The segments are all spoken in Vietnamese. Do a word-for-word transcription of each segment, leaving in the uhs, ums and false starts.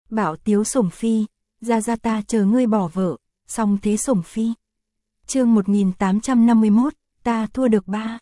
Bảo tiếu sủng phi, ra ra ta chờ ngươi bỏ vợ, xong thế sủng phi. Chương một nghìn tám trăm năm mươi mốt, ta thua được ba.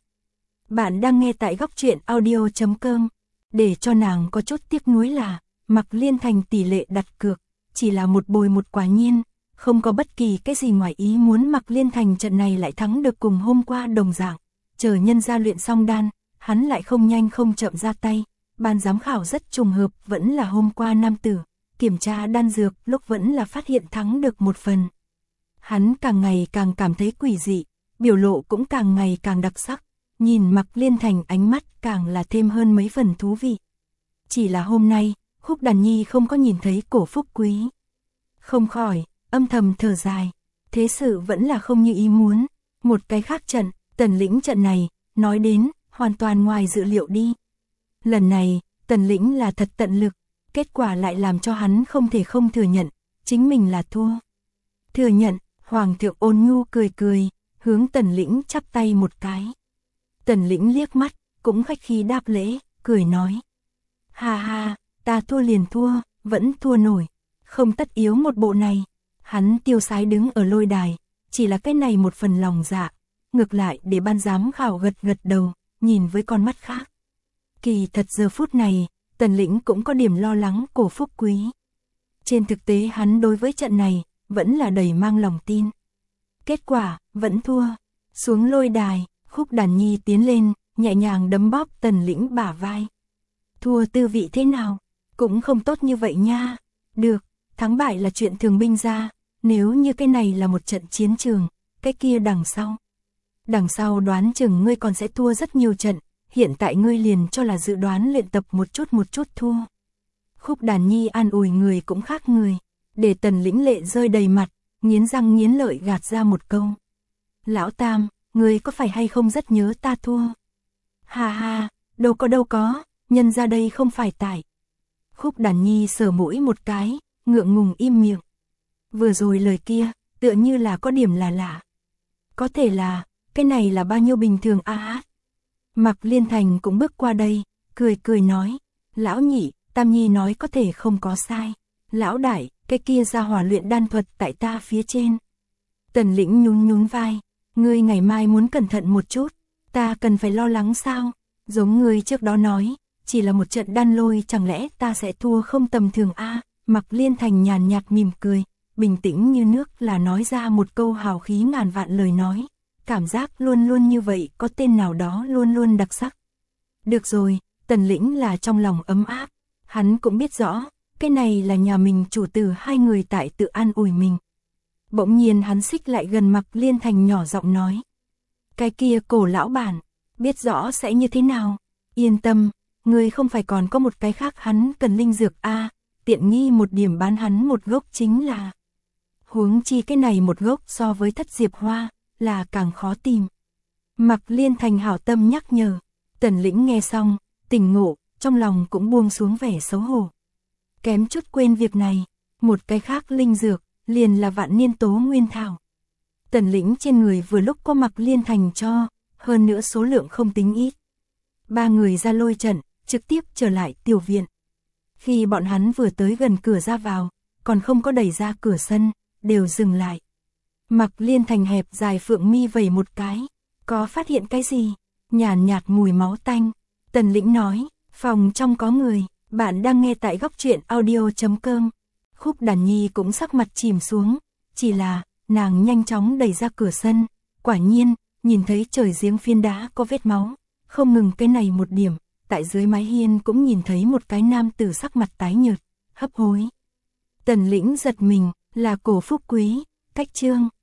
Bạn đang nghe tại góc truyện audio chấm com. Để cho nàng có chút tiếc nuối là, Mạc Liên Thành tỷ lệ đặt cược, chỉ là một bồi một quả nhiên, không có bất kỳ cái gì ngoài ý muốn. Mạc Liên Thành trận này lại thắng được cùng hôm qua đồng dạng, chờ nhân gia luyện xong đan, hắn lại không nhanh không chậm ra tay. Ban giám khảo rất trùng hợp, vẫn là hôm qua nam tử, kiểm tra đan dược lúc vẫn là phát hiện thắng được một phần. Hắn càng ngày càng cảm thấy quỷ dị, biểu lộ cũng càng ngày càng đặc sắc, nhìn Mạc Liên Thành ánh mắt càng là thêm hơn mấy phần thú vị. Chỉ là hôm nay, Khúc Đàn Nhi không có nhìn thấy Cổ Phúc Quý. Không khỏi, âm thầm thở dài, thế sự vẫn là không như ý muốn. Một cái khác trận, Tần Lĩnh trận này, nói đến, hoàn toàn ngoài dự liệu đi. Lần này, Tần Lĩnh là thật tận lực, kết quả lại làm cho hắn không thể không thừa nhận, chính mình là thua. Thừa nhận, Hoàng thượng ôn nhu cười cười, hướng Tần Lĩnh chắp tay một cái. Tần Lĩnh liếc mắt, cũng khách khí đáp lễ, cười nói. Ha ha, ta thua liền thua, vẫn thua nổi, không tất yếu một bộ này. Hắn tiêu sái đứng ở lôi đài, chỉ là cái này một phần lòng dạ, ngược lại để ban giám khảo gật gật đầu, nhìn với con mắt khác. Kỳ thật giờ phút này, Tần Lĩnh cũng có điểm lo lắng Cổ Phúc Quý. Trên thực tế hắn đối với trận này, vẫn là đầy mang lòng tin. Kết quả, vẫn thua. Xuống lôi đài, Khúc Đàn Nhi tiến lên, nhẹ nhàng đấm bóp Tần Lĩnh bả vai. Thua tư vị thế nào? Cũng không tốt như vậy nha. Được, thắng bại là chuyện thường binh ra, nếu như cái này là một trận chiến trường, cái kia đằng sau. Đằng sau đoán chừng ngươi còn sẽ thua rất nhiều trận, hiện tại ngươi liền cho là dự đoán luyện tập một chút một chút thua. Khúc Đàn Nhi an ủi người cũng khác người, để Tần Lĩnh lệ rơi đầy mặt, nghiến răng nghiến lợi gạt ra một câu. Lão Tam, ngươi có phải hay không rất nhớ ta thua? Ha ha, đâu có đâu có, nhân ra đây không phải tại. Khúc Đàn Nhi sờ mũi một cái, ngượng ngùng im miệng. Vừa rồi lời kia, tựa như là có điểm là lạ. Có thể là, cái này là bao nhiêu bình thường a à? Mạc Liên Thành cũng bước qua đây, cười cười nói. Lão Nhị, Tam Nhi nói có thể không có sai. Lão Đại, cái kia ra hỏa luyện đan thuật tại ta phía trên. Tần Lĩnh nhún nhún vai. Ngươi ngày mai muốn cẩn thận một chút, ta cần phải lo lắng sao? Giống ngươi trước đó nói, chỉ là một trận đan lôi chẳng lẽ ta sẽ thua không tầm thường a à? Mạc Liên Thành nhàn nhạt mỉm cười, bình tĩnh như nước là nói ra một câu hào khí ngàn vạn lời nói. Cảm giác luôn luôn như vậy có tên nào đó luôn luôn đặc sắc. Được rồi, Tần Lĩnh là trong lòng ấm áp, hắn cũng biết rõ, cái này là nhà mình chủ tử hai người tại tự an ủi mình. Bỗng nhiên hắn xích lại gần Mạc Liên Thành nhỏ giọng nói. Cái kia Cổ lão bản, biết rõ sẽ như thế nào, yên tâm, ngươi không phải còn có một cái khác hắn cần linh dược a à, tiện nghi một điểm bán hắn một gốc chính là. Huống chi cái này một gốc so với thất diệp hoa, là càng khó tìm. Mạc Liên Thành hảo tâm nhắc nhở, Tần Lĩnh nghe xong, tỉnh ngộ, trong lòng cũng buông xuống vẻ xấu hổ. Kém chút quên việc này, một cái khác linh dược, liền là vạn niên tố nguyên thảo. Tần Lĩnh trên người vừa lúc có Mạc Liên Thành cho, hơn nữa số lượng không tính ít. Ba người ra lôi trận, trực tiếp trở lại tiểu viện. Khi bọn hắn vừa tới gần cửa ra vào, còn không có đẩy ra cửa sân, đều dừng lại. Mạc Liên Thành hẹp dài phượng mi vẩy một cái, có phát hiện cái gì? Nhàn nhạt mùi máu tanh. Tần Lĩnh nói, phòng trong có người, bạn đang nghe tại góc truyện audio chấm com. Khúc Đàn Nhi cũng sắc mặt chìm xuống, chỉ là, nàng nhanh chóng đẩy ra cửa sân, quả nhiên, nhìn thấy trời giếng phiến đá có vết máu, không ngừng cái này một điểm, tại dưới mái hiên cũng nhìn thấy một cái nam tử sắc mặt tái nhợt, hấp hối. Tần Lĩnh giật mình, là Cổ Phúc Quý, cách chương.